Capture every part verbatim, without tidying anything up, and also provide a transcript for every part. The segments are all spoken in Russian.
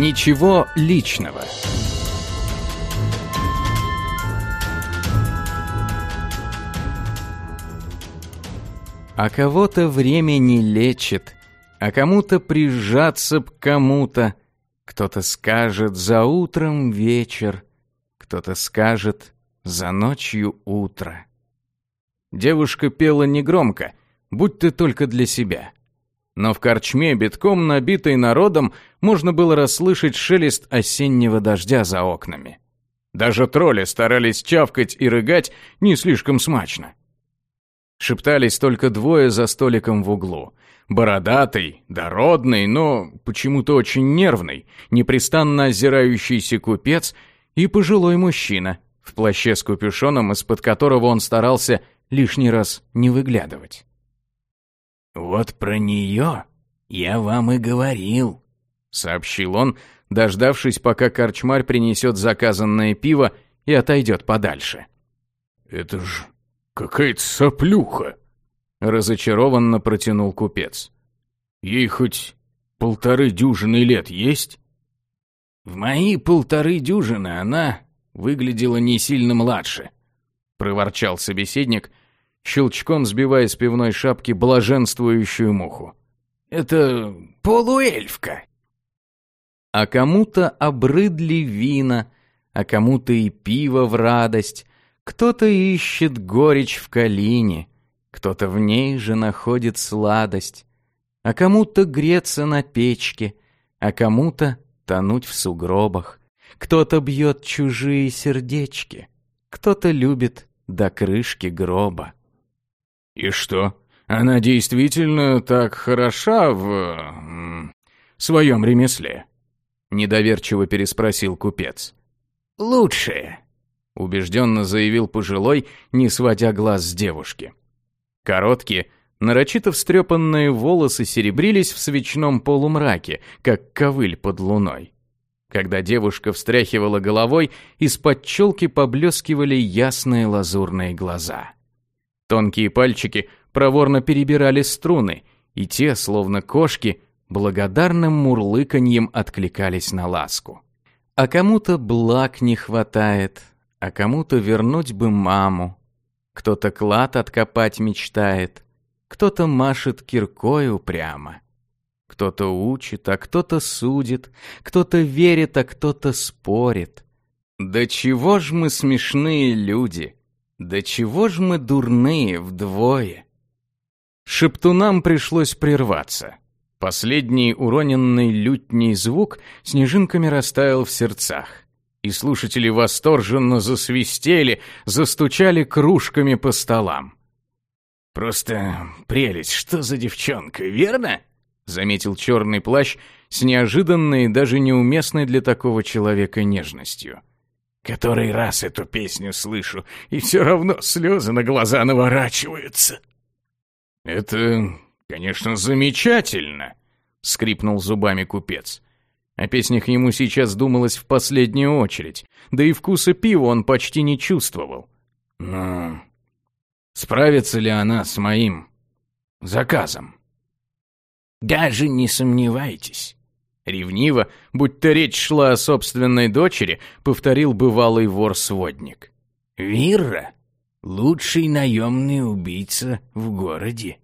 Ничего личного. А кого-то время не лечит, а кому-то прижаться б кому-то. Кто-то скажет за утром вечер, кто-то скажет за ночью утро. Девушка пела негромко, будто только для себя. Но в корчме, битком набитой народом, можно было расслышать шелест осеннего дождя за окнами. Даже тролли старались чавкать и рыгать не слишком смачно. Шептались только двое за столиком в углу. Бородатый, дородный, но почему-то очень нервный, непрестанно озирающийся купец и пожилой мужчина в плаще с капюшоном, из-под которого он старался лишний раз не выглядывать. «Вот про нее я вам и говорил», — сообщил он, дождавшись, пока корчмарь принесет заказанное пиво и отойдет подальше. «Это ж какая-то соплюха», — разочарованно протянул купец. «Ей хоть полторы дюжины лет есть?» «В мои полторы дюжины она выглядела не сильно младше», — проворчал собеседник, щелчком сбивая с пивной шапки блаженствующую муху. «Это полуэльфка». А кому-то обрыдли вина, а кому-то и пиво в радость. Кто-то ищет горечь в калине, кто-то в ней же находит сладость. А кому-то греться на печке, а кому-то тонуть в сугробах. Кто-то бьет чужие сердечки, кто-то любит до крышки гроба. «И что, она действительно так хороша в... м, своем ремесле?» — недоверчиво переспросил купец. «Лучшее», — убежденно заявил пожилой, не сводя глаз с девушки. Короткие, нарочито встрепанные волосы серебрились в свечном полумраке, как ковыль под луной. Когда девушка встряхивала головой, из-под челки поблескивали ясные лазурные глаза. Тонкие пальчики проворно перебирали струны, и те, словно кошки, благодарным мурлыканьем откликались на ласку. А кому-то благ не хватает, а кому-то вернуть бы маму. Кто-то клад откопать мечтает, кто-то машет киркой упрямо. Кто-то учит, а кто-то судит, кто-то верит, а кто-то спорит. Да чего ж мы смешные люди! Да чего ж мы дурные вдвое? Шептунам пришлось прерваться. Последний уроненный лютний звук снежинками растаял в сердцах, и слушатели восторженно засвистели, застучали кружками по столам. «Просто прелесть, что за девчонка, верно?» — заметил черный плащ с неожиданной, даже неуместной для такого человека нежностью. «Который раз эту песню слышу, и все равно слезы на глаза наворачиваются». «Это, конечно, замечательно», — скрипнул зубами купец. О песнях ему сейчас думалось в последнюю очередь, да и вкуса пива он почти не чувствовал. «Но справится ли она с моим заказом?» «Даже не сомневайтесь». Ревниво, будто речь шла о собственной дочери, повторил бывалый вор-сводник. «Вирра — лучший наемный убийца в городе».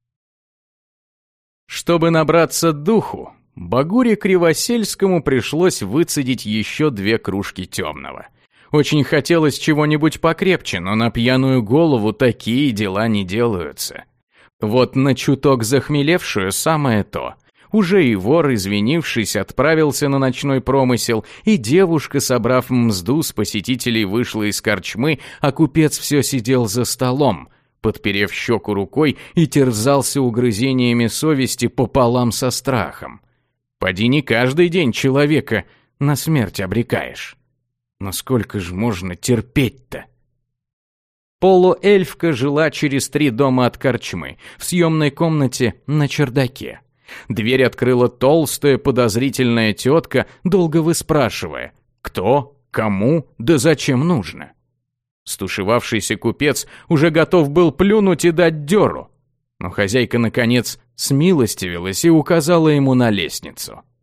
Чтобы набраться духу, Багуре Кривосельскому пришлось выцедить еще две кружки темного. Очень хотелось чего-нибудь покрепче, но на пьяную голову такие дела не делаются. Вот на чуток захмелевшую самое то. Уже и вор, извинившись, отправился на ночной промысел, и девушка, собрав мзду с посетителей, вышла из корчмы, а купец все сидел за столом, подперев щеку рукой, и терзался угрызениями совести пополам со страхом. Поди не каждый день человека на смерть обрекаешь. Но сколько ж можно терпеть-то? Полуэльфка жила через три дома от корчмы, в съемной комнате на чердаке. Дверь открыла толстая подозрительная тетка, долго выспрашивая, кто, кому, да зачем нужно. Стушевавшийся купец уже готов был плюнуть и дать дёру, но хозяйка, наконец, смилостивилась и указала ему на лестницу.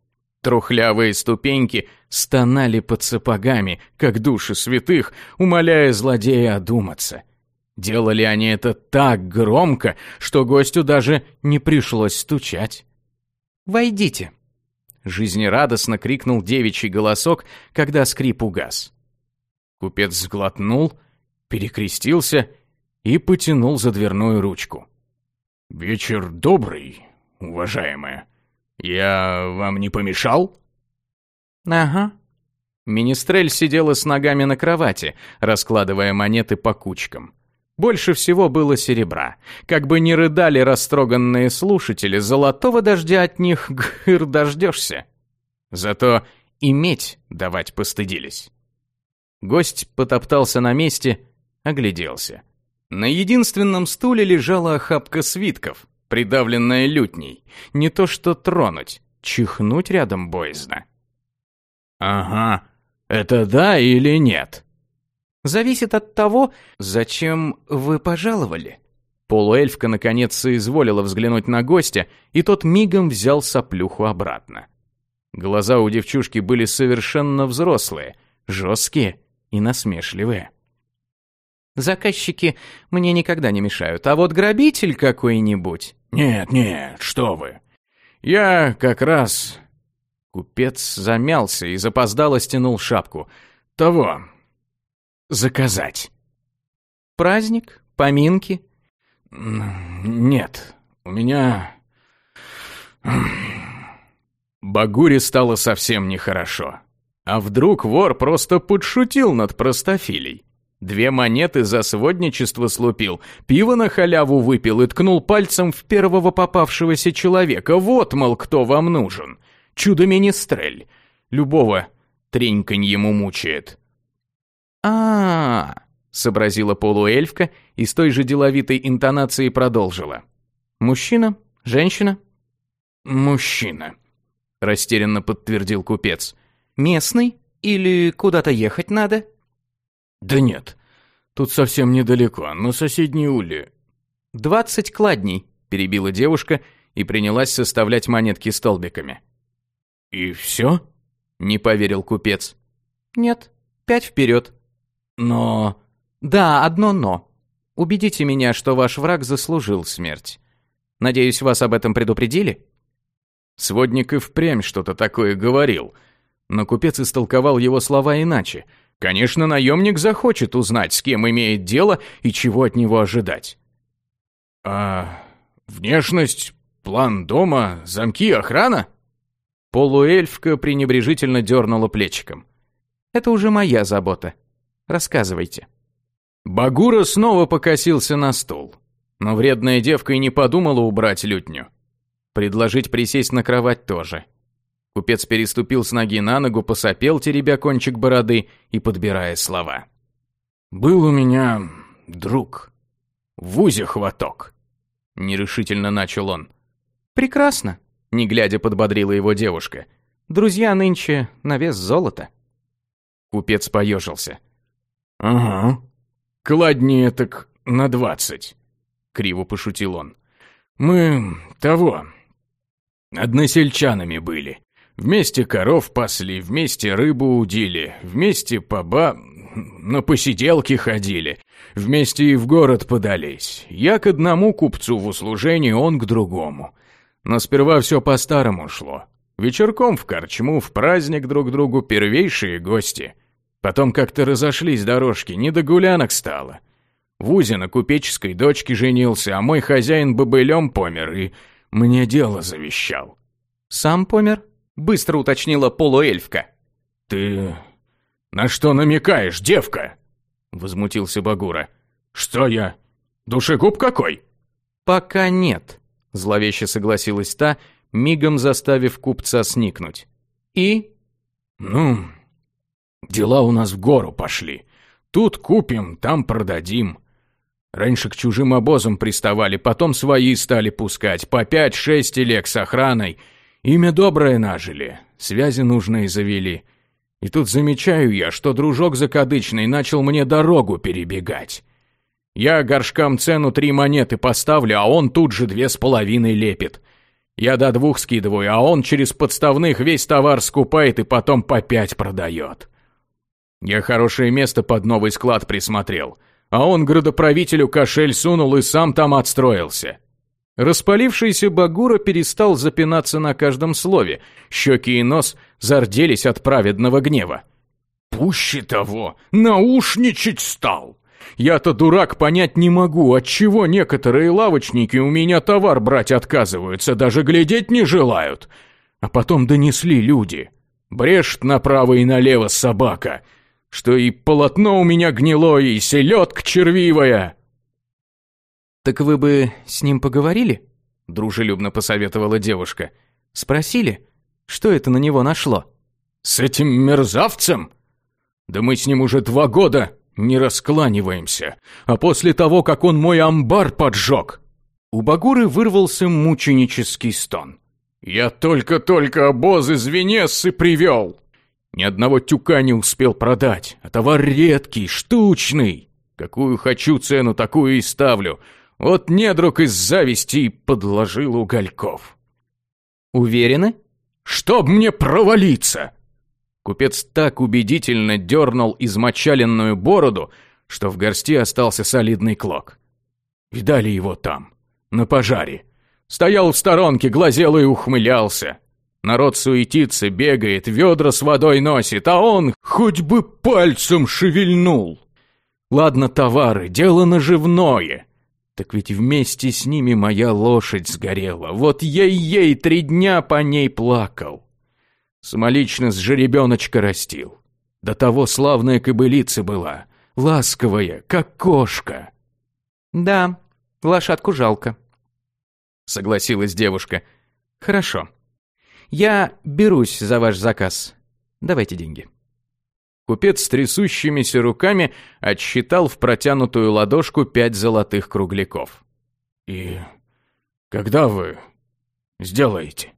Трухлявые ступеньки стонали под сапогами, как души святых, умоляя злодея одуматься. Делали они это так громко, что гостю даже не пришлось стучать. «Войдите!» — жизнерадостно крикнул девичий голосок, когда скрип угас. Купец сглотнул, перекрестился и потянул за дверную ручку. «Вечер добрый, уважаемая. Я вам не помешал?» «Ага». Министрель сидела с ногами на кровати, раскладывая монеты по кучкам. Больше всего было серебра. Как бы ни рыдали растроганные слушатели, золотого дождя от них, гыр, дождешься. Зато и медь давать постыдились. Гость потоптался на месте, огляделся. На единственном стуле лежала охапка свитков, придавленная лютней. Не то что тронуть, чихнуть рядом боязно. «Ага, это да или нет?» «Зависит от того, зачем вы пожаловали». Полуэльфка наконец соизволила взглянуть на гостя, и тот мигом взял соплюху обратно. Глаза у девчушки были совершенно взрослые, жесткие и насмешливые. «Заказчики мне никогда не мешают, а вот грабитель какой-нибудь...» «Нет, нет, что вы. Я как раз...» Купец замялся и запоздало стянул шапку. «Того... заказать». «Праздник? Поминки?» «Нет, у меня...» Багуре стало совсем нехорошо. А вдруг вор просто подшутил над простофилей? Две монеты за сводничество слупил, пиво на халяву выпил и ткнул пальцем в первого попавшегося человека. Вот, мол, кто вам нужен. Чудо-министрель. Любого тренькань ему мучает. А-а-а, сообразила полуэльфка и с той же деловитой интонацией продолжила. «Мужчина? Женщина?» «Мужчина», — растерянно подтвердил купец. «Местный? Или куда-то ехать надо?» «Да нет, тут совсем недалеко, на соседней уле». «Двадцать кладней», — перебила девушка и принялась составлять монетки столбиками. «И все?» — не поверил купец. «Нет, пять вперед». «Но...» «Да, одно «но». Убедите меня, что ваш враг заслужил смерть. Надеюсь, вас об этом предупредили?» Сводник и впрямь что-то такое говорил, но купец истолковал его слова иначе. Конечно, наемник захочет узнать, с кем имеет дело и чего от него ожидать. «А внешность, план дома, замки, охрана?» Полуэльфка пренебрежительно дернула плечиком. «Это уже моя забота. Рассказывайте». Багура снова покосился на стул, но вредная девка и не подумала убрать лютню. Предложить присесть на кровать тоже. Купец переступил с ноги на ногу, посопел, теребя кончик бороды и подбирая слова. «Был у меня друг. В УЗе хваток», — нерешительно начал он. «Прекрасно», — не глядя подбодрила его девушка. «Друзья нынче на вес золота». Купец поежился. «Ага, кладнее так на двадцать», — криво пошутил он. «Мы того, односельчанами были. Вместе коров пасли, вместе рыбу удили, вместе по ба... на посиделки ходили, вместе и в город подались. Я к одному купцу в услужении, он к другому. Но сперва все по-старому шло. Вечерком в корчму, в праздник друг другу первейшие гости. Потом как-то разошлись дорожки, не до гулянок стало. В УЗе на купеческой дочке женился, а мой хозяин бобылем помер и мне дело завещал». «Сам помер?» — быстро уточнила полуэльфка. «Ты на что намекаешь, девка?» — возмутился Багура. «Что я, душегуб какой?» «Пока нет», — зловеще согласилась та, мигом заставив купца сникнуть. «И?» «Ну, дела у нас в гору пошли. Тут купим, там продадим. Раньше к чужим обозам приставали, потом свои стали пускать, по пять-шесть телег с охраной. Имя доброе нажили, связи нужные завели. И тут замечаю я, что дружок закадычный начал мне дорогу перебегать. Я горшкам цену три монеты поставлю, а он тут же две с половиной лепит. Я до двух скидываю, а он через подставных весь товар скупает и потом по пять продает. Я хорошее место под новый склад присмотрел, а он градоправителю кошель сунул и сам там отстроился». Распалившийся Багура перестал запинаться на каждом слове, щеки и нос зарделись от праведного гнева. «Пуще того, наушничать стал! Я-то, дурак, понять не могу, отчего некоторые лавочники у меня товар брать отказываются, даже глядеть не желают. А потом донесли люди. Брешет направо и налево собака, что и полотно у меня гнилое, и селедка червивая». «Так вы бы с ним поговорили?» — дружелюбно посоветовала девушка. «Спросили, что это на него нашло?» «С этим мерзавцем? Да мы с ним уже два года не раскланиваемся, а после того, как он мой амбар поджег...» У Багуры вырвался мученический стон. «Я только-только обоз из Венессы привел. Ни одного тюка не успел продать, а товар редкий, штучный. Какую хочу цену, такую и ставлю. Вот недруг из зависти и подложил угольков». «Уверены?» «Чтоб мне провалиться!» Купец так убедительно дернул измочаленную бороду, что в горсти остался солидный клок. «Видали его там, на пожаре? Стоял в сторонке, глазел и ухмылялся. Народ суетится, бегает, ведра с водой носит, а он хоть бы пальцем шевельнул. Ладно, товары, дело наживное. Так ведь вместе с ними моя лошадь сгорела. Вот ей-ей три дня по ней плакал. Самолично с жеребеночка растил. До того славная кобылица была, ласковая, как кошка». «Да, лошадку жалко», — согласилась девушка. «Хорошо. Я берусь за ваш заказ. Давайте деньги». Купец с трясущимися руками отсчитал в протянутую ладошку пять золотых кругляков. «И когда вы сделаете?»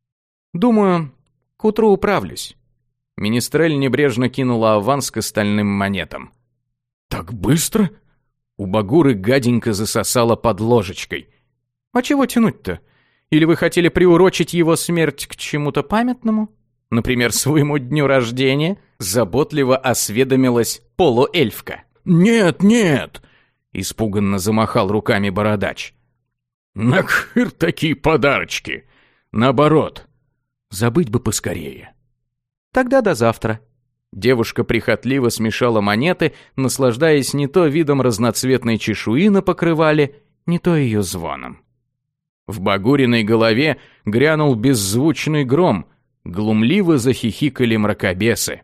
«Думаю, к утру управлюсь». Министрель небрежно кинула аванс к остальным монетам. «Так быстро?» У Багуры гаденько засосала под ложечкой. «А чего тянуть-то? Или вы хотели приурочить его смерть к чему-то памятному? Например, своему дню рождения?» Заботливо осведомилась полуэльфка. «Нет, нет!» Испуганно замахал руками бородач. «Нахыр такие подарочки! Наоборот, забыть бы поскорее». «Тогда до завтра». Девушка прихотливо смешала монеты, наслаждаясь не то видом разноцветной чешуи на покрывале, не то ее звоном. В Багуриной голове грянул беззвучный гром, глумливо захихикали мракобесы.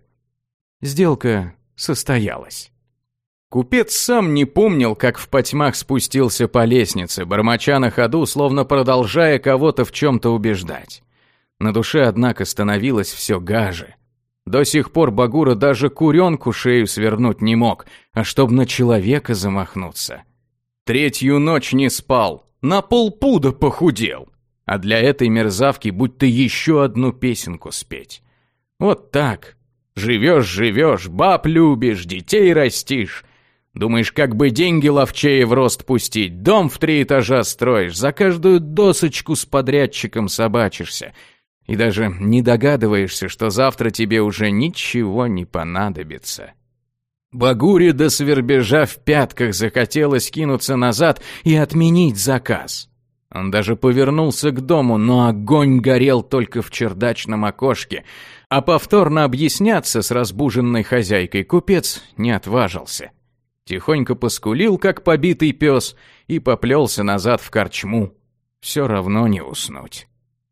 Сделка состоялась. Купец сам не помнил, как в потьмах спустился по лестнице, бормоча на ходу, словно продолжая кого-то в чем-то убеждать. На душе, однако, становилось все гаже. До сих пор Багура даже куренку шею свернуть не мог, а чтоб на человека замахнуться. Третью ночь не спал, на полпуда похудел. А для этой мерзавки будто еще одну песенку спеть. Вот так. Живешь-живешь, баб любишь, детей растишь. Думаешь, как бы деньги ловчее в рост пустить, дом в три этажа строишь, за каждую досочку с подрядчиком собачишься. И даже не догадываешься, что завтра тебе уже ничего не понадобится. Багуре до свербежа в пятках захотелось кинуться назад и отменить заказ. Он даже повернулся к дому, но огонь горел только в чердачном окошке, а повторно объясняться с разбуженной хозяйкой купец не отважился. Тихонько поскулил, как побитый пес, и поплелся назад в корчму. Все равно не уснуть.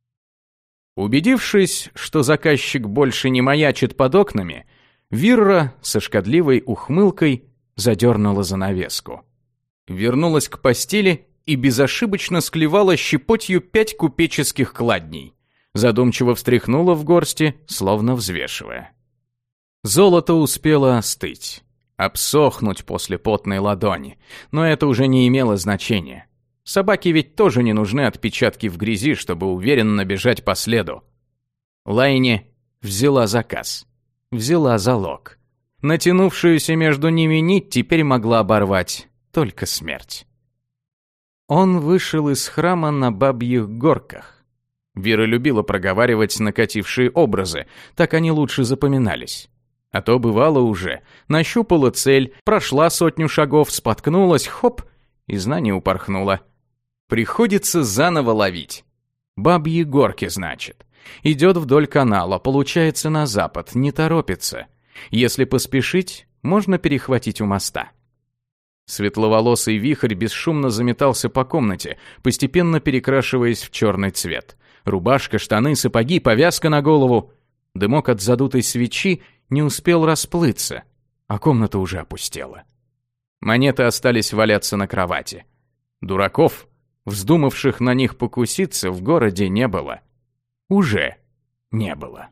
Убедившись, что заказчик больше не маячит под окнами, Вирра со шкодливой ухмылкой задернула занавеску. Вернулась к постели и безошибочно склевала щепотью пять купеческих кладней. Задумчиво встряхнула в горсти, словно взвешивая. Золото успело остыть, обсохнуть после потной ладони, но это уже не имело значения. Собаке ведь тоже не нужны отпечатки в грязи, чтобы уверенно бежать по следу. Лайни взяла заказ, взяла залог. Натянувшуюся между ними нить теперь могла оборвать только смерть. Он вышел из храма на бабьих горках. Вера любила проговаривать накатившие образы, так они лучше запоминались. А то бывало уже, нащупала цель, прошла сотню шагов, споткнулась, хоп, и знание упорхнуло. Приходится заново ловить. Бабьи горки, значит. Идет вдоль канала, получается на запад, не торопится. Если поспешить, можно перехватить у моста. Светловолосый вихрь бесшумно заметался по комнате, постепенно перекрашиваясь в черный цвет. Рубашка, штаны, сапоги, повязка на голову. Дымок от задутой свечи не успел расплыться, а комната уже опустела. Монеты остались валяться на кровати. Дураков, вздумавших на них покуситься, в городе не было. Уже не было.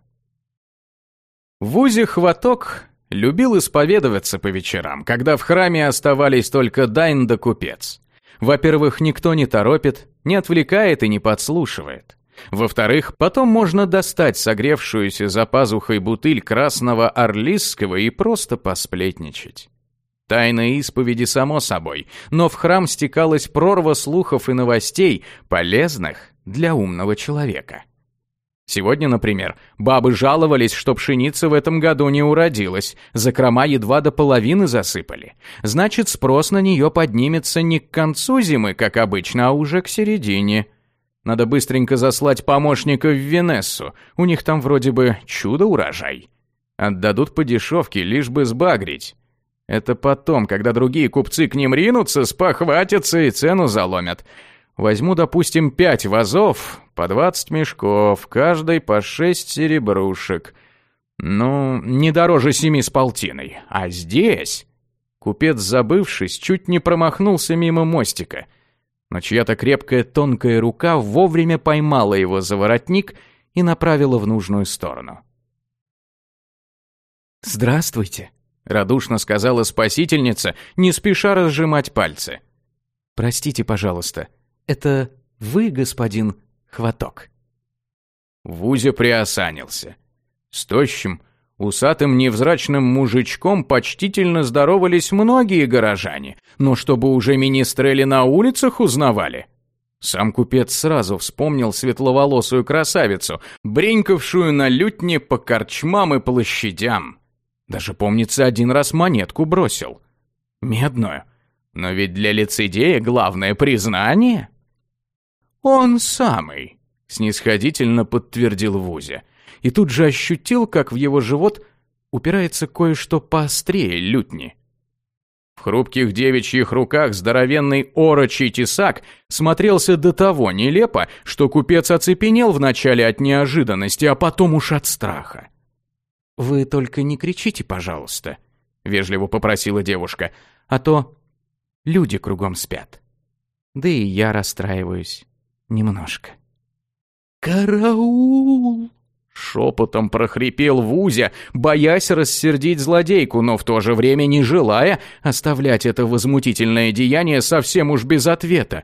В УЗИ Хваток любил исповедоваться по вечерам, когда в храме оставались только Дайн да купец. Во-первых, никто не торопит, не отвлекает и не подслушивает. Во-вторых, потом можно достать согревшуюся за пазухой бутыль красного орлистского и просто посплетничать. Тайна исповеди само собой, но в храм стекалась прорва слухов и новостей, полезных для умного человека. Сегодня, например, бабы жаловались, что пшеница в этом году не уродилась, закрома едва до половины засыпали. Значит, спрос на нее поднимется не к концу зимы, как обычно, а уже к середине. Надо быстренько заслать помощника в Венессу, у них там вроде бы чудо-урожай. Отдадут по дешевке, лишь бы сбагрить. Это потом, когда другие купцы к ним ринутся, спохватятся и цену заломят. Возьму, допустим, пять вазов, по двадцать мешков, каждый по шесть серебрушек. Ну, не дороже семи с полтиной. А здесь... Купец, забывшись, чуть не промахнулся мимо мостика. Но чья-то крепкая тонкая рука вовремя поймала его за воротник и направила в нужную сторону. «Здравствуйте», — радушно сказала спасительница, не спеша разжимать пальцы. «Простите, пожалуйста, это вы, господин Хваток?» Вузя приосанился. С тощим, усатым невзрачным мужичком почтительно здоровались многие горожане, но чтобы уже министрели на улицах узнавали. Сам купец сразу вспомнил светловолосую красавицу, бренькавшую на лютне по корчмам и площадям. Даже, помнится, один раз монетку бросил. Медную. Но ведь для лицедея главное признание. «Он самый», — снисходительно подтвердил Вузя. И тут же ощутил, как в его живот упирается кое-что поострее лютни. В хрупких девичьих руках здоровенный орочий тесак смотрелся до того нелепо, что купец оцепенел вначале от неожиданности, а потом уж от страха. «Вы только не кричите, пожалуйста», — вежливо попросила девушка, «а то люди кругом спят. Да и я расстраиваюсь немножко». «Караул!» — шепотом прохрипел Вузя, боясь рассердить злодейку, но в то же время не желая оставлять это возмутительное деяние совсем уж без ответа.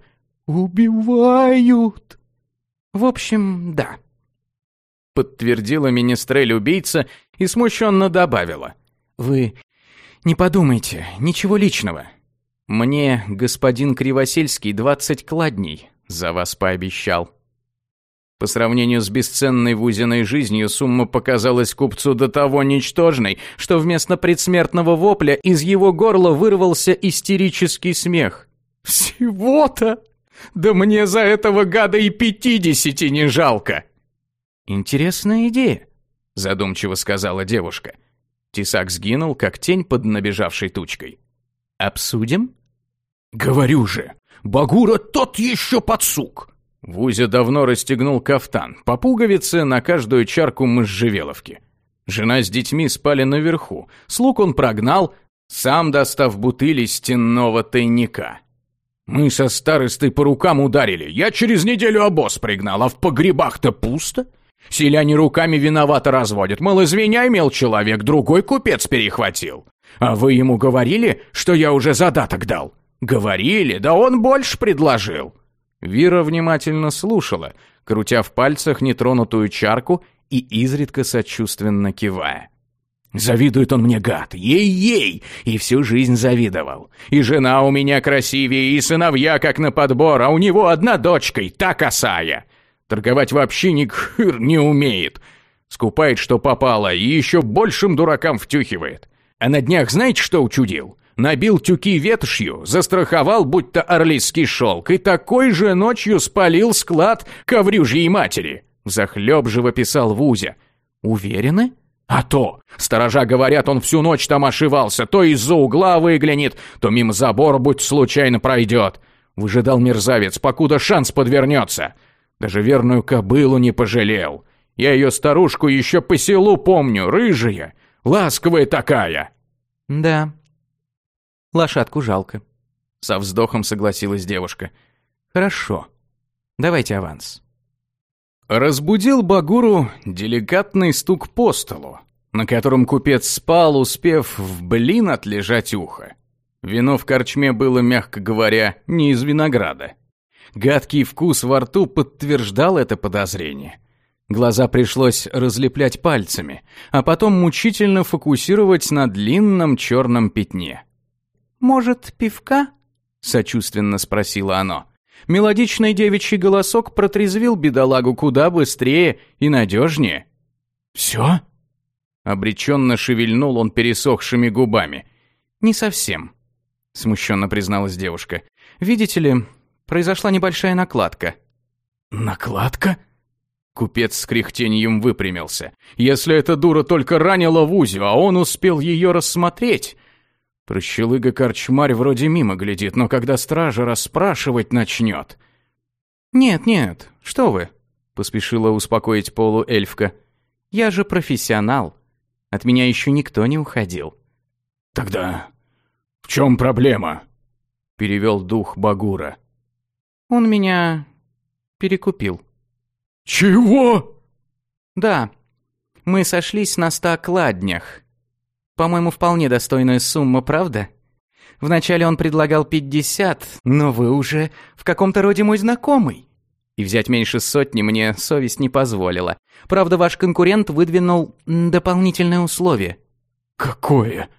«Убивают!» «В общем, да», — подтвердила министрель-убийца и смущенно добавила. «Вы не подумайте, ничего личного. Мне господин Кривосельский двадцать кладней за вас пообещал». По сравнению с бесценной Вузиной жизнью сумма показалась купцу до того ничтожной, что вместо предсмертного вопля из его горла вырвался истерический смех. «Всего-то? Да мне за этого гада и пятидесяти не жалко!» «Интересная идея», — задумчиво сказала девушка. Тесак сгинул, как тень под набежавшей тучкой. «Обсудим?» «Говорю же, Багура тот еще подсук!» Вузя давно расстегнул кафтан, по пуговице на каждую чарку можжевеловки. Жена с детьми спали наверху, слуг он прогнал, сам достав бутыли стенного тайника. «Мы со старостой по рукам ударили, я через неделю обоз пригнал, а в погребах-то пусто. Селяне руками виновато разводят, мол, извиняй, мел человек, другой купец перехватил. А вы ему говорили, что я уже задаток дал? Говорили, да он больше предложил». Вера внимательно слушала, крутя в пальцах нетронутую чарку и изредка сочувственно кивая. «Завидует он мне, гад, ей-ей, и всю жизнь завидовал. И жена у меня красивее, и сыновья как на подбор, а у него одна дочка, и та косая. Торговать вообще ни хыр не умеет. Скупает, что попало, и еще большим дуракам втюхивает. А на днях знаете, что учудил? Набил тюки ветошью, застраховал, будто орлистский шелк, и такой же ночью спалил склад коврюжьей матери. Взахлеб живописал Вузя. Уверены? А то! Сторожа говорят, он всю ночь там ошивался, то из-за угла выглянет, то мимо забора будь случайно пройдет. Выжидал мерзавец, покуда шанс подвернется. Даже верную кобылу не пожалел. Я ее старушку еще по селу помню, рыжая, ласковая такая. Да, лошадку жалко. Со вздохом согласилась девушка. Хорошо, давайте аванс. Разбудил Багуру деликатный стук по столу, на котором купец спал, успев в блин отлежать ухо. Вино в корчме было, мягко говоря, не из винограда. Гадкий вкус во рту подтверждал это подозрение. Глаза пришлось разлеплять пальцами, а потом мучительно фокусировать на длинном черном пятне. «Может, пивка?» — сочувственно спросило оно. Мелодичный девичий голосок протрезвил бедолагу куда быстрее и надежнее. «Все?» — обреченно шевельнул он пересохшими губами. «Не совсем», — смущенно призналась девушка. «Видите ли, произошла небольшая накладка». «Накладка?» Купец с кряхтеньем выпрямился. Если эта дура только ранила Вузю, а он успел ее рассмотреть. Прощелыга-корчмарь вроде мимо глядит, но когда стража расспрашивать начнет... «Нет, нет, что вы», — поспешила успокоить полуэльфка. «Я же профессионал. От меня еще никто не уходил». «Тогда в чем проблема?» — перевел дух Багура. «Он меня перекупил». «Чего?» «Да, мы сошлись на ста кладнях. По-моему, вполне достойная сумма, правда? Вначале он предлагал пятьдесят, но вы уже в каком-то роде мой знакомый. И взять меньше сотни мне совесть не позволила. Правда, ваш конкурент выдвинул дополнительное условие». «Какое?»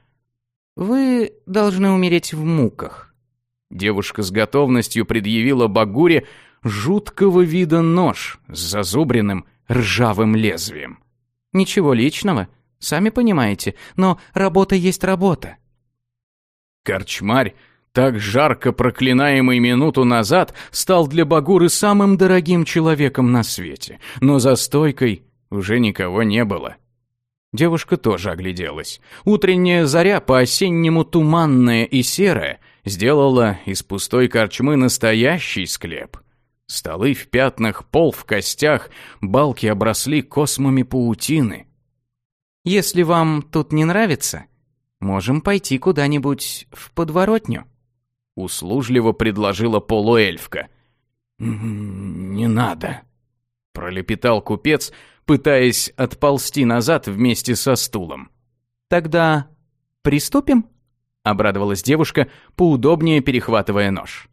«Вы должны умереть в муках». Девушка с готовностью предъявила Багуре жуткого вида нож с зазубренным ржавым лезвием. «Ничего личного, сами понимаете, но работа есть работа». Корчмарь, так жарко проклинаемый минуту назад, стал для Багуры самым дорогим человеком на свете, но за стойкой уже никого не было. Девушка тоже огляделась. Утренняя заря, по-осеннему туманная и серая, сделала из пустой корчмы настоящий склеп. Столы в пятнах, пол в костях, балки обросли космами паутины. «Если вам тут не нравится, можем пойти куда-нибудь в подворотню», — услужливо предложила полуэльфка. «Не надо», — пролепетал купец, пытаясь отползти назад вместе со стулом. «Тогда приступим?» — обрадовалась девушка, поудобнее перехватывая нож.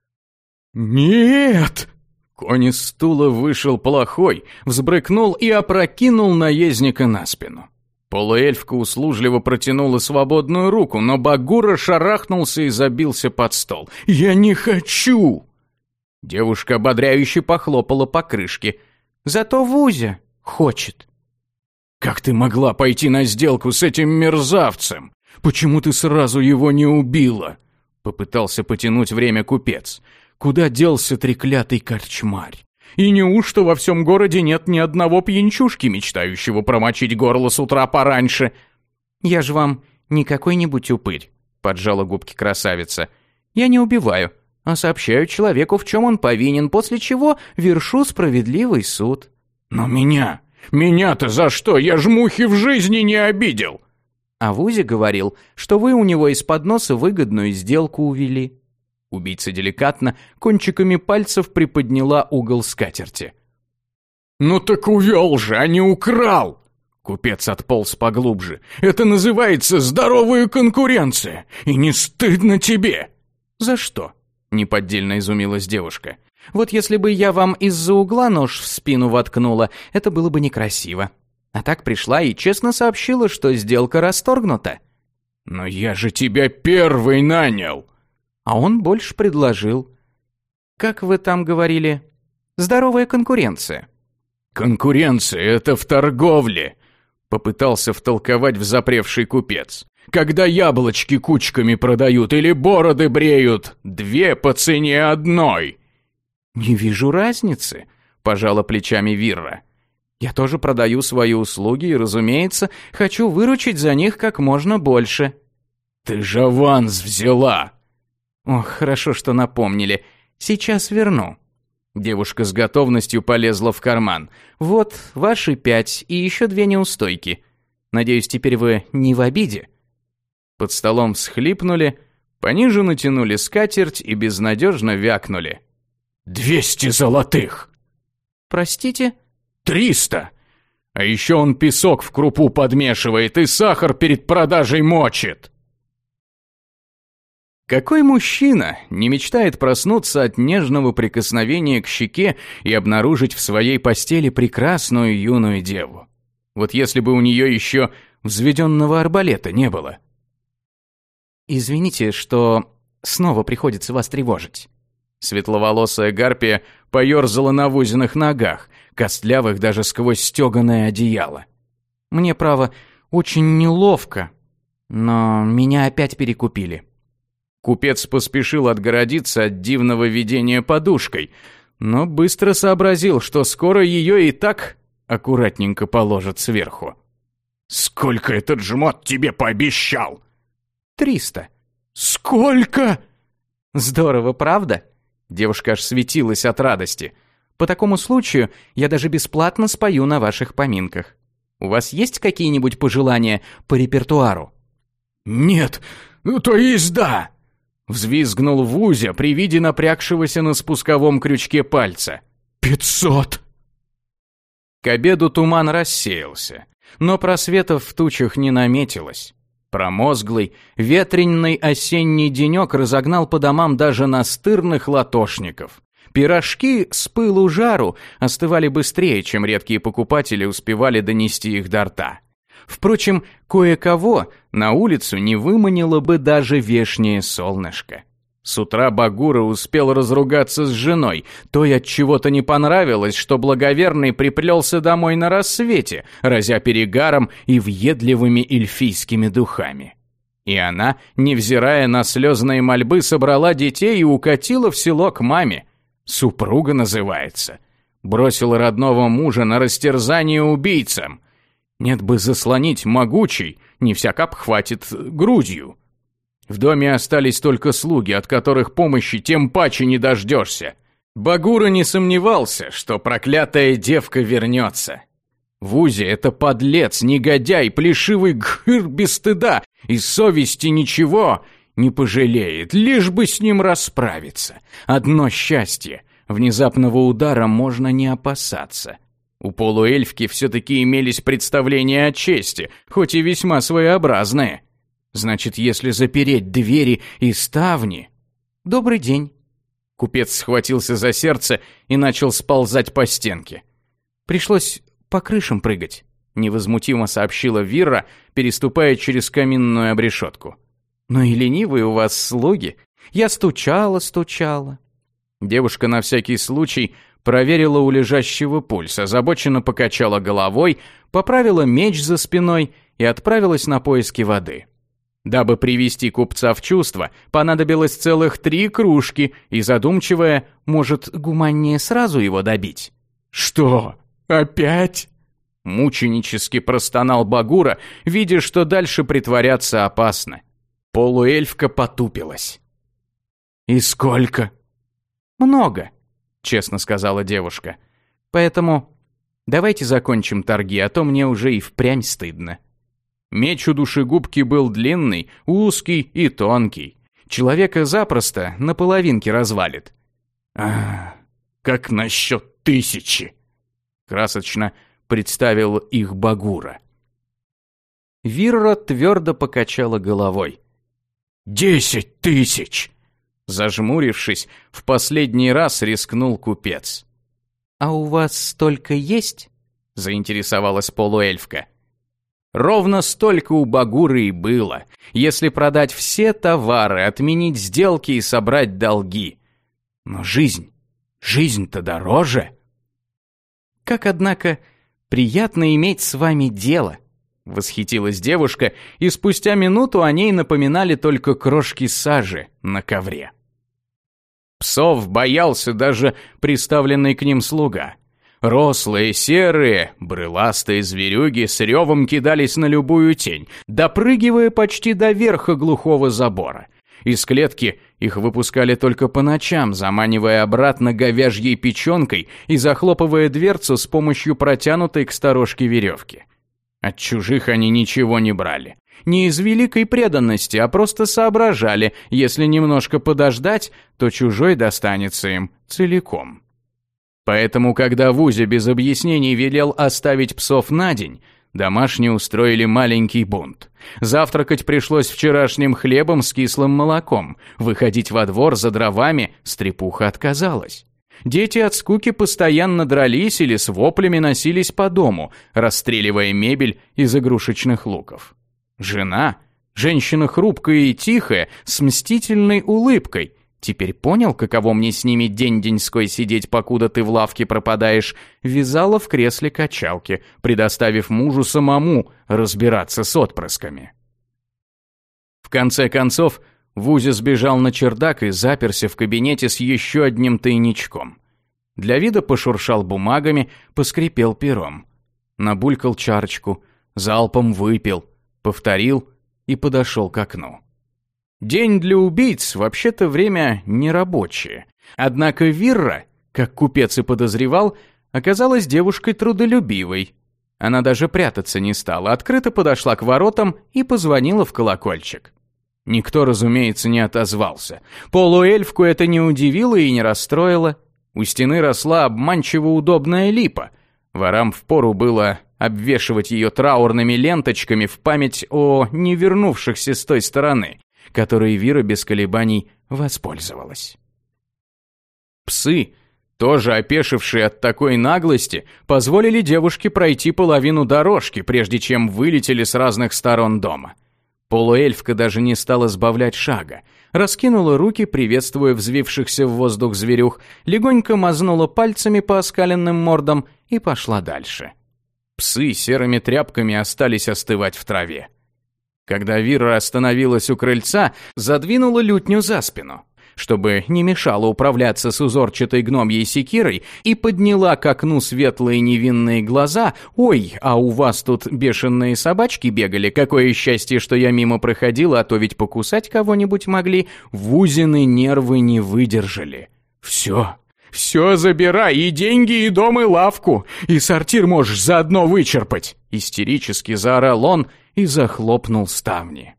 «Нет!» Конь из стула вышел плохой, взбрыкнул и опрокинул наездника на спину. Полуэльфка услужливо протянула свободную руку, но Багура шарахнулся и забился под стол. «Я не хочу!» Девушка ободряюще похлопала по крышке. «Зато Вузя хочет». «Как ты могла пойти на сделку с этим мерзавцем? Почему ты сразу его не убила?» Попытался потянуть время купец. Куда делся треклятый корчмарь? И неужто во всем городе нет ни одного пьянчушки, мечтающего промочить горло с утра пораньше? «Я же вам не какой-нибудь упырь», — поджала губки красавица. «Я не убиваю, а сообщаю человеку, в чем он повинен, после чего вершу справедливый суд». «Но меня? Меня-то за что? Я ж мухи в жизни не обидел!» А Вузя говорил, что вы у него из-под носа выгодную сделку увели. Убийца деликатно кончиками пальцев приподняла угол скатерти. «Ну так увел же, а не украл!» Купец отполз поглубже. «Это называется здоровая конкуренция! И не стыдно тебе!» «За что?» — неподдельно изумилась девушка. «Вот если бы я вам из-за угла нож в спину воткнула, это было бы некрасиво. А так пришла и честно сообщила, что сделка расторгнута». «Но я же тебя первый нанял!» А он больше предложил. «Как вы там говорили? Здоровая конкуренция». «Конкуренция — это в торговле», — попытался втолковать взапревший купец. «Когда яблочки кучками продают или бороды бреют, две по цене одной». «Не вижу разницы», — пожала плечами Вирра. «Я тоже продаю свои услуги и, разумеется, хочу выручить за них как можно больше». «Ты же аванс взяла!» «Ох, хорошо, что напомнили. Сейчас верну». Девушка с готовностью полезла в карман. «Вот, ваши пять и еще две неустойки. Надеюсь, теперь вы не в обиде?» Под столом всхлипнули, пониже натянули скатерть и безнадежно вякнули. «Двести золотых!» «Простите?» «Триста! А еще он песок в крупу подмешивает и сахар перед продажей мочит!» Какой мужчина не мечтает проснуться от нежного прикосновения к щеке и обнаружить в своей постели прекрасную юную деву? Вот если бы у нее еще взведенного арбалета не было. «Извините, что снова приходится вас тревожить». Светловолосая гарпия поерзала на Вузиных ногах, костлявых даже сквозь стеганое одеяло. «Мне, право, очень неловко, но меня опять перекупили». Купец поспешил отгородиться от дивного видения подушкой, но быстро сообразил, что скоро ее и так аккуратненько положат сверху. «Сколько этот жмот тебе пообещал?» «Триста». «Сколько?» «Здорово, правда?» Девушка аж светилась от радости. «По такому случаю я даже бесплатно спою на ваших поминках. У вас есть какие-нибудь пожелания по репертуару?» «Нет, ну то есть да!» Взвизгнул Вузя при виде напрягшегося на спусковом крючке пальца. «Пятьсот!» К обеду туман рассеялся, но просветов в тучах не наметилось. Промозглый, ветренный осенний денек разогнал по домам даже настырных латошников. Пирожки с пылу жару остывали быстрее, чем редкие покупатели успевали донести их до рта. Впрочем, кое-кого на улицу не выманило бы даже вешнее солнышко. С утра Багура успел разругаться с женой, той от чего-то не понравилось, что благоверный приплелся домой на рассвете, разя перегаром и въедливыми эльфийскими духами. И она, невзирая на слезные мольбы, собрала детей и укатила в село к маме. Супруга называется. Бросила родного мужа на растерзание убийцам. Нет бы заслонить могучий, не всяк обхватит грудью. В доме остались только слуги, от которых помощи тем паче не дождешься. Багура не сомневался, что проклятая девка вернется. Вузя — это подлец, негодяй, плешивый гхыр без стыда, и совести ничего не пожалеет, лишь бы с ним расправиться. Одно счастье — внезапного удара можно не опасаться. У полуэльфки все-таки имелись представления о чести, хоть и весьма своеобразные. Значит, если запереть двери и ставни... «Добрый день». Купец схватился за сердце и начал сползать по стенке. «Пришлось по крышам прыгать», — невозмутимо сообщила Вирра, переступая через каминную обрешетку. «Ну и ленивые у вас слуги. Я стучала, стучала». Девушка на всякий случай проверила у лежащего пульс, озабоченно покачала головой, поправила меч за спиной и отправилась на поиски воды. Дабы привести купца в чувство, понадобилось целых три кружки, и задумчивая, может, гуманнее сразу его добить. «Что, опять?» Мученически простонал Багура, видя, что дальше притворяться опасно. Полуэльфка потупилась. «И сколько?» «Много», — честно сказала девушка. «Поэтому давайте закончим торги, а то мне уже и впрямь стыдно». Меч у душегубки был длинный, узкий и тонкий. Человека запросто на половинке развалит. «А, как насчет тысячи?» Красочно представил их Багура. Вирра твердо покачала головой. «Десять тысяч!» Зажмурившись, в последний раз рискнул купец. «А у вас столько есть?» — заинтересовалась полуэльфка. Ровно столько у Багуры и было, если продать все товары, отменить сделки и собрать долги. Но жизнь, Жизнь-то дороже. Как, однако, приятно иметь с вами дело, восхитилась девушка, и спустя минуту о ней напоминали только крошки сажи на ковре. Псов боялся даже приставленный к ним слуга. Рослые, серые, брыластые зверюги с ревом кидались на любую тень, допрыгивая почти до верха глухого забора. Из клетки их выпускали только по ночам, заманивая обратно говяжьей печенкой и захлопывая дверцу с помощью протянутой к сторожке веревки. От чужих они ничего не брали. Не из великой преданности, а просто соображали, если немножко подождать, то чужой достанется им целиком. Поэтому, когда Вузя без объяснений велел оставить псов на день, домашние устроили маленький бунт. Завтракать пришлось вчерашним хлебом с кислым молоком. Выходить во двор за дровами стрепуха отказалась. Дети от скуки постоянно дрались или с воплями носились по дому, расстреливая мебель из игрушечных луков. Жена, женщина хрупкая и тихая, с мстительной улыбкой. Теперь понял, каково мне с ними день-деньской сидеть, покуда ты в лавке пропадаешь, вязала в кресле качалки, предоставив мужу самому разбираться с отпрысками. В конце концов, Вузя сбежал на чердак и заперся в кабинете с еще одним тайничком. Для вида пошуршал бумагами, поскрипел пером. Набулькал чарочку, залпом выпил, повторил и подошел к окну. День для убийц вообще-то время нерабочее. Однако Вирра, как купец и подозревал, оказалась девушкой трудолюбивой. Она даже прятаться не стала, открыто подошла к воротам и позвонила в колокольчик. Никто, разумеется, не отозвался. Полуэльфку это не удивило и не расстроило. У стены росла обманчиво удобная липа. Ворам впору было обвешивать ее траурными ленточками в память о не вернувшихся с той стороны, которой Вира без колебаний воспользовалась. Псы, тоже опешившие от такой наглости, позволили девушке пройти половину дорожки, прежде чем вылетели с разных сторон дома. Полуэльфка даже не стала сбавлять шага, раскинула руки, приветствуя взвившихся в воздух зверюх, легонько мазнула пальцами по оскаленным мордам и пошла дальше. Псы серыми тряпками остались остывать в траве. Когда Вира остановилась у крыльца, задвинула лютню за спину, чтобы не мешало управляться с узорчатой гномьей секирой, и подняла к окну светлые невинные глаза. «Ой, а у вас тут бешеные собачки бегали? Какое счастье, что я мимо проходила, а то ведь покусать кого-нибудь могли». Вузины нервы не выдержали. «Все, все забирай, и деньги, и дом, и лавку, и сортир можешь заодно вычерпать!» Истерически заорал он и захлопнул ставни.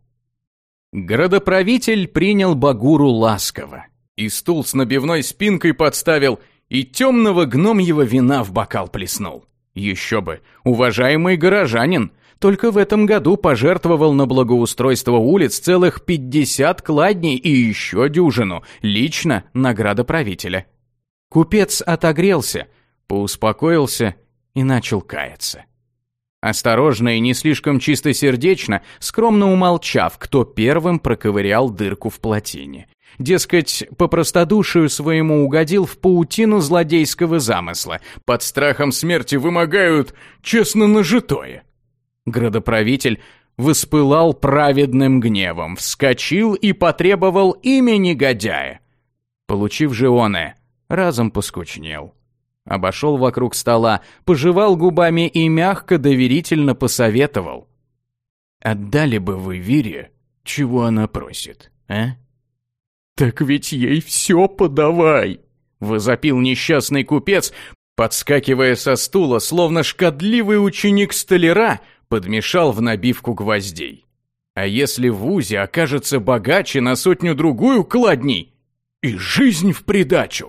Градоправитель принял Багуру ласково, и стул с набивной спинкой подставил, и темного гномьего вина в бокал плеснул. Еще бы, уважаемый горожанин, только в этом году пожертвовал на благоустройство улиц целых пятьдесят кладней и еще дюжину, лично на градоправителя. Купец отогрелся, поуспокоился и начал каяться. Осторожно и не слишком чистосердечно, скромно умолчав, кто первым проковырял дырку в плотине. Дескать, по простодушию своему угодил в паутину злодейского замысла. Под страхом смерти вымогают честно нажитое. Градоправитель воспылал праведным гневом, вскочил и потребовал имя негодяя. Получив же оное, разом поскучнел. Обошел вокруг стола, пожевал губами и мягко доверительно посоветовал. «Отдали бы вы Вире, чего она просит, а?» «Так ведь ей все подавай!» — возопил несчастный купец, подскакивая со стула, словно шкодливый ученик столяра, подмешал в набивку гвоздей. «А если в Вузе окажется богаче на сотню-другую кладней? И жизнь в придачу!»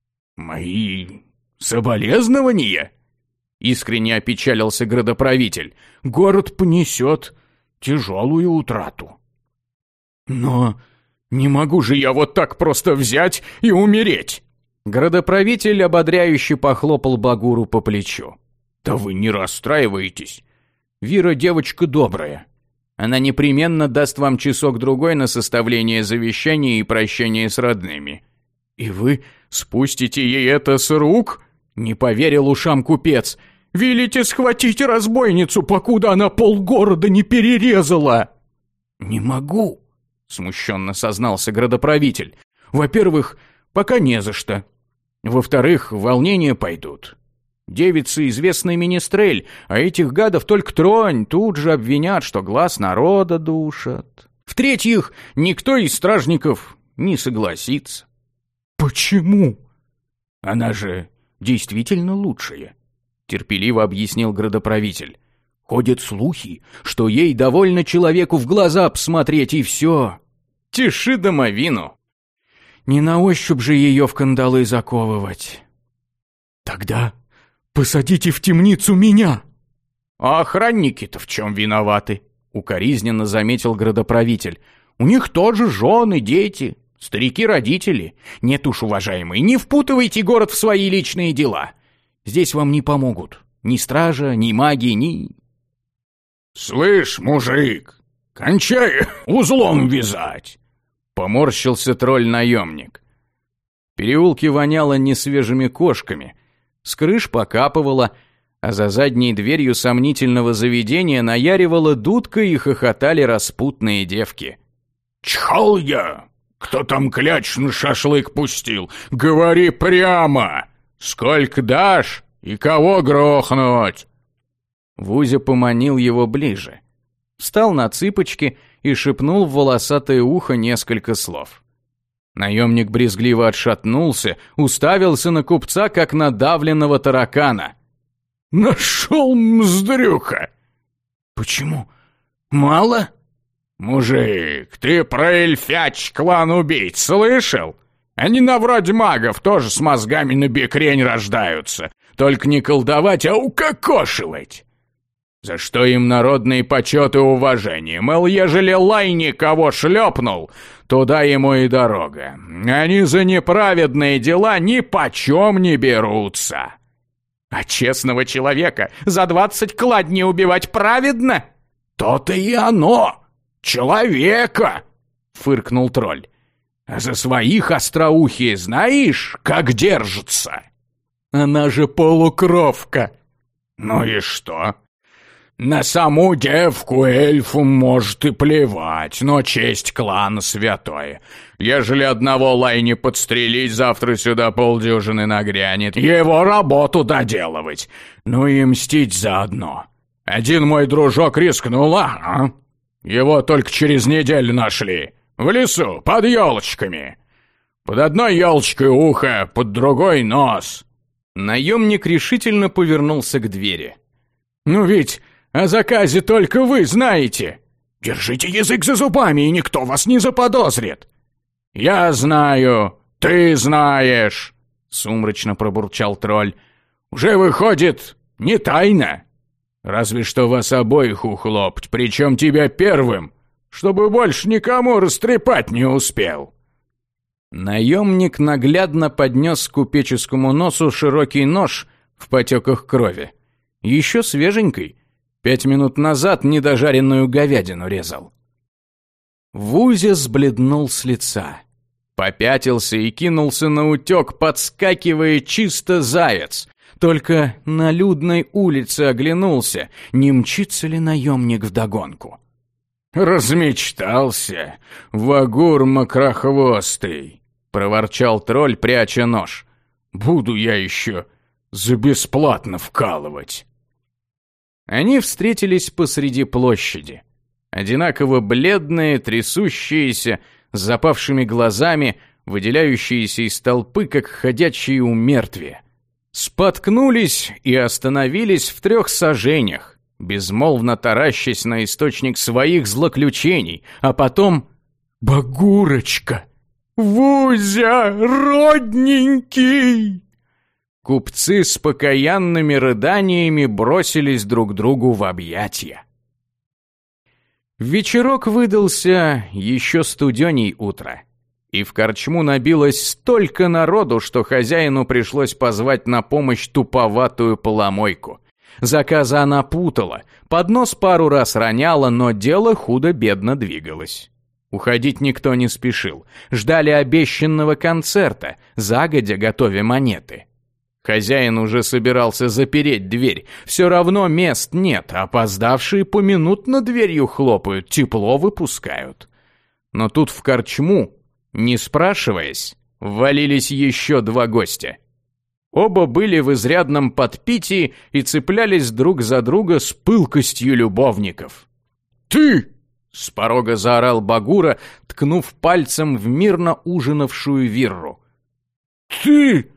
«Мои соболезнования?» — искренне опечалился градоправитель. «Город понесет тяжелую утрату». «Но не могу же я вот так просто взять и умереть!» Градоправитель ободряюще похлопал Багуру по плечу. «Да вы не расстраивайтесь. Вира девочка добрая. Она непременно даст вам часок-другой на составление завещания и прощание с родными. «И вы спустите ей это с рук?» — не поверил ушам купец. «Велите схватить разбойницу, покуда она полгорода не перерезала!» «Не могу», — смущенно сознался градоправитель. «Во-первых, пока не за что. Во-вторых, волнения пойдут. Девица известный министрель, а этих гадов только тронь, тут же обвинят, что глаз народа душат. В-третьих, никто из стражников не согласится». «Почему?» «Она же действительно лучшая», — терпеливо объяснил градоправитель. «Ходят слухи, что ей довольно человеку в глаза посмотреть, и все. Тиши домовину. Не на ощупь же ее в кандалы заковывать». «Тогда посадите в темницу меня». «А охранники-то в чем виноваты?» — укоризненно заметил градоправитель. «У них тоже жены, дети, старики-родители. Нет уж, уважаемые, не впутывайте город в свои личные дела. Здесь вам не помогут ни стража, ни маги, ни...» «Слышь, мужик, кончай узлом вязать!» — поморщился тролль-наемник. В переулке воняло несвежими кошками, с крыш покапывало, а за задней дверью сомнительного заведения наяривала дудка и хохотали распутные девки. «Чхал я! Кто там кляч на шашлык пустил? Говори прямо! Сколько дашь и кого грохнуть?» Вузя поманил его ближе, встал на цыпочки и шепнул в волосатое ухо несколько слов. Наемник брезгливо отшатнулся, уставился на купца, как на давленного таракана. «Нашел мздрюка!» «Почему? Мало?» «Мужик, ты про эльфяч клан убийц слышал? Они на вроде магов тоже с мозгами на бекрень рождаются. Только не колдовать, а укокошивать. За что им народные почеты и уважение? Мол, ежели лайни кого шлепнул, туда ему и дорога. Они за неправедные дела ни почем не берутся. А честного человека за двадцать кладней убивать праведно? То-то и оно! Человека!» — фыркнул тролль. «А за своих остроухие знаешь, как держится?» «Она же полукровка!» «Ну и что? На саму девку эльфу может и плевать, но честь клана святое. Ежели одного лайни подстрелить, завтра сюда полдюжины нагрянет. Его работу доделывать, ну и мстить заодно. Один мой дружок рискнул, а? Его только через неделю нашли. В лесу, под елочками. Под одной елочкой ухо, под другой нос». Наемник решительно повернулся к двери. «Ну ведь о заказе только вы знаете. Держите язык за зубами, и никто вас не заподозрит». «Я знаю, ты знаешь», — сумрачно пробурчал тролль. «Уже выходит, не тайна. Разве что вас обоих ухлопать, причем тебя первым, чтобы больше никому растрепать не успел». Наемник наглядно поднес к купеческому носу широкий нож в потеках крови. Еще свеженький. Пять минут назад недожаренную говядину резал. Вузя сбледнул с лица. Попятился и кинулся на утек, подскакивая чисто заяц. Только на людной улице оглянулся, не мчится ли наемник вдогонку. «Размечтался, вагур мокрохвостый!» — проворчал тролль, пряча нож. «Буду я еще за бесплатно вкалывать». Они встретились посреди площади. Одинаково бледные, трясущиеся, с запавшими глазами, выделяющиеся из толпы, как ходячие умертвия. Споткнулись и остановились в трех сажениях, безмолвно таращась на источник своих злоключений, а потом... «Багурочка! Вузя, родненький!» Купцы с покаянными рыданиями бросились друг другу в объятия. Вечерок выдался еще студеней утра, и в корчму набилось столько народу, что хозяину пришлось позвать на помощь туповатую поломойку. Заказы она путала, поднос пару раз роняла, но дело худо-бедно двигалось. Уходить никто не спешил. Ждали обещанного концерта, загодя готовя монеты. Хозяин уже собирался запереть дверь. Все равно мест нет, опоздавшие поминутно дверью хлопают, тепло выпускают. Но тут в корчму, не спрашиваясь, ввалились еще два гостя. Оба были в изрядном подпитии и цеплялись друг за друга с пылкостью любовников. «Ты!» — с порога заорал Багура, ткнув пальцем в мирно ужинавшую Вирру. «Ты!»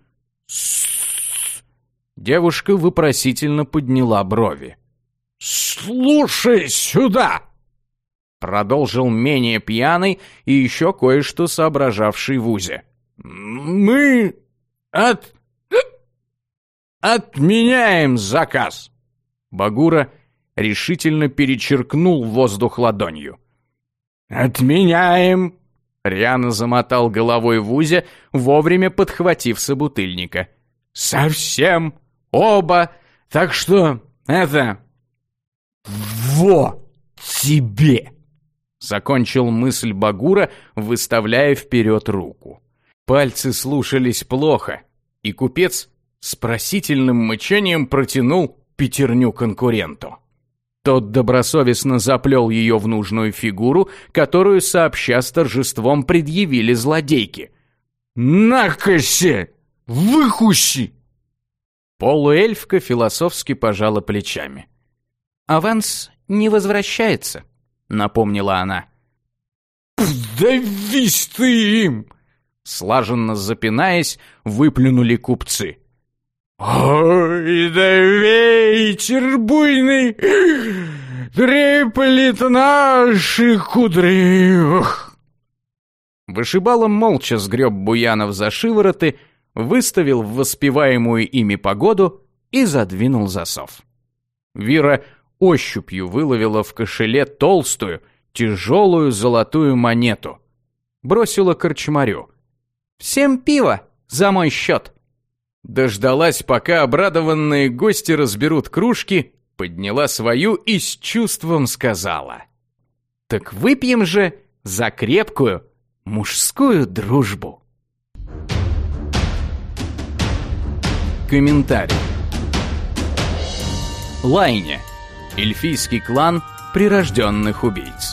Девушка вопросительно подняла брови. «Слушай сюда!» Продолжил менее пьяный и еще кое-что соображавший Вузя. «Мы от... отменяем заказ!» Багура решительно перечеркнул воздух ладонью. «Отменяем!» — рьяно замотал головой Вузя, вовремя подхватив собутыльника. «Совсем! Оба! Так что это... во тебе!» Закончил мысль Багура, выставляя вперед руку. Пальцы слушались плохо, и купец с просительным мычанием протянул пятерню конкуренту. Тот добросовестно заплел ее в нужную фигуру, которую сообща с торжеством предъявили злодейки. «Накоси! Выкуси!» Полуэльфка философски пожала плечами. «Аванс не возвращается», — напомнила она. «Давись ты им!» Слаженно запинаясь, выплюнули купцы. «Ой, да ветер буйный треплет наши кудри!» Вышибала молча сгреб Буянов за шивороты, выставил в воспеваемую ими погоду и задвинул засов. Вира ощупью выловила в кошеле толстую, тяжелую золотую монету. Бросила корчмарю. «Всем пиво за мой счет!» Дождалась, пока обрадованные гости разберут кружки, подняла свою и с чувством сказала: «Так выпьем же за крепкую мужскую дружбу!» Комментарий. Лайне. Эльфийский клан прирожденных убийц.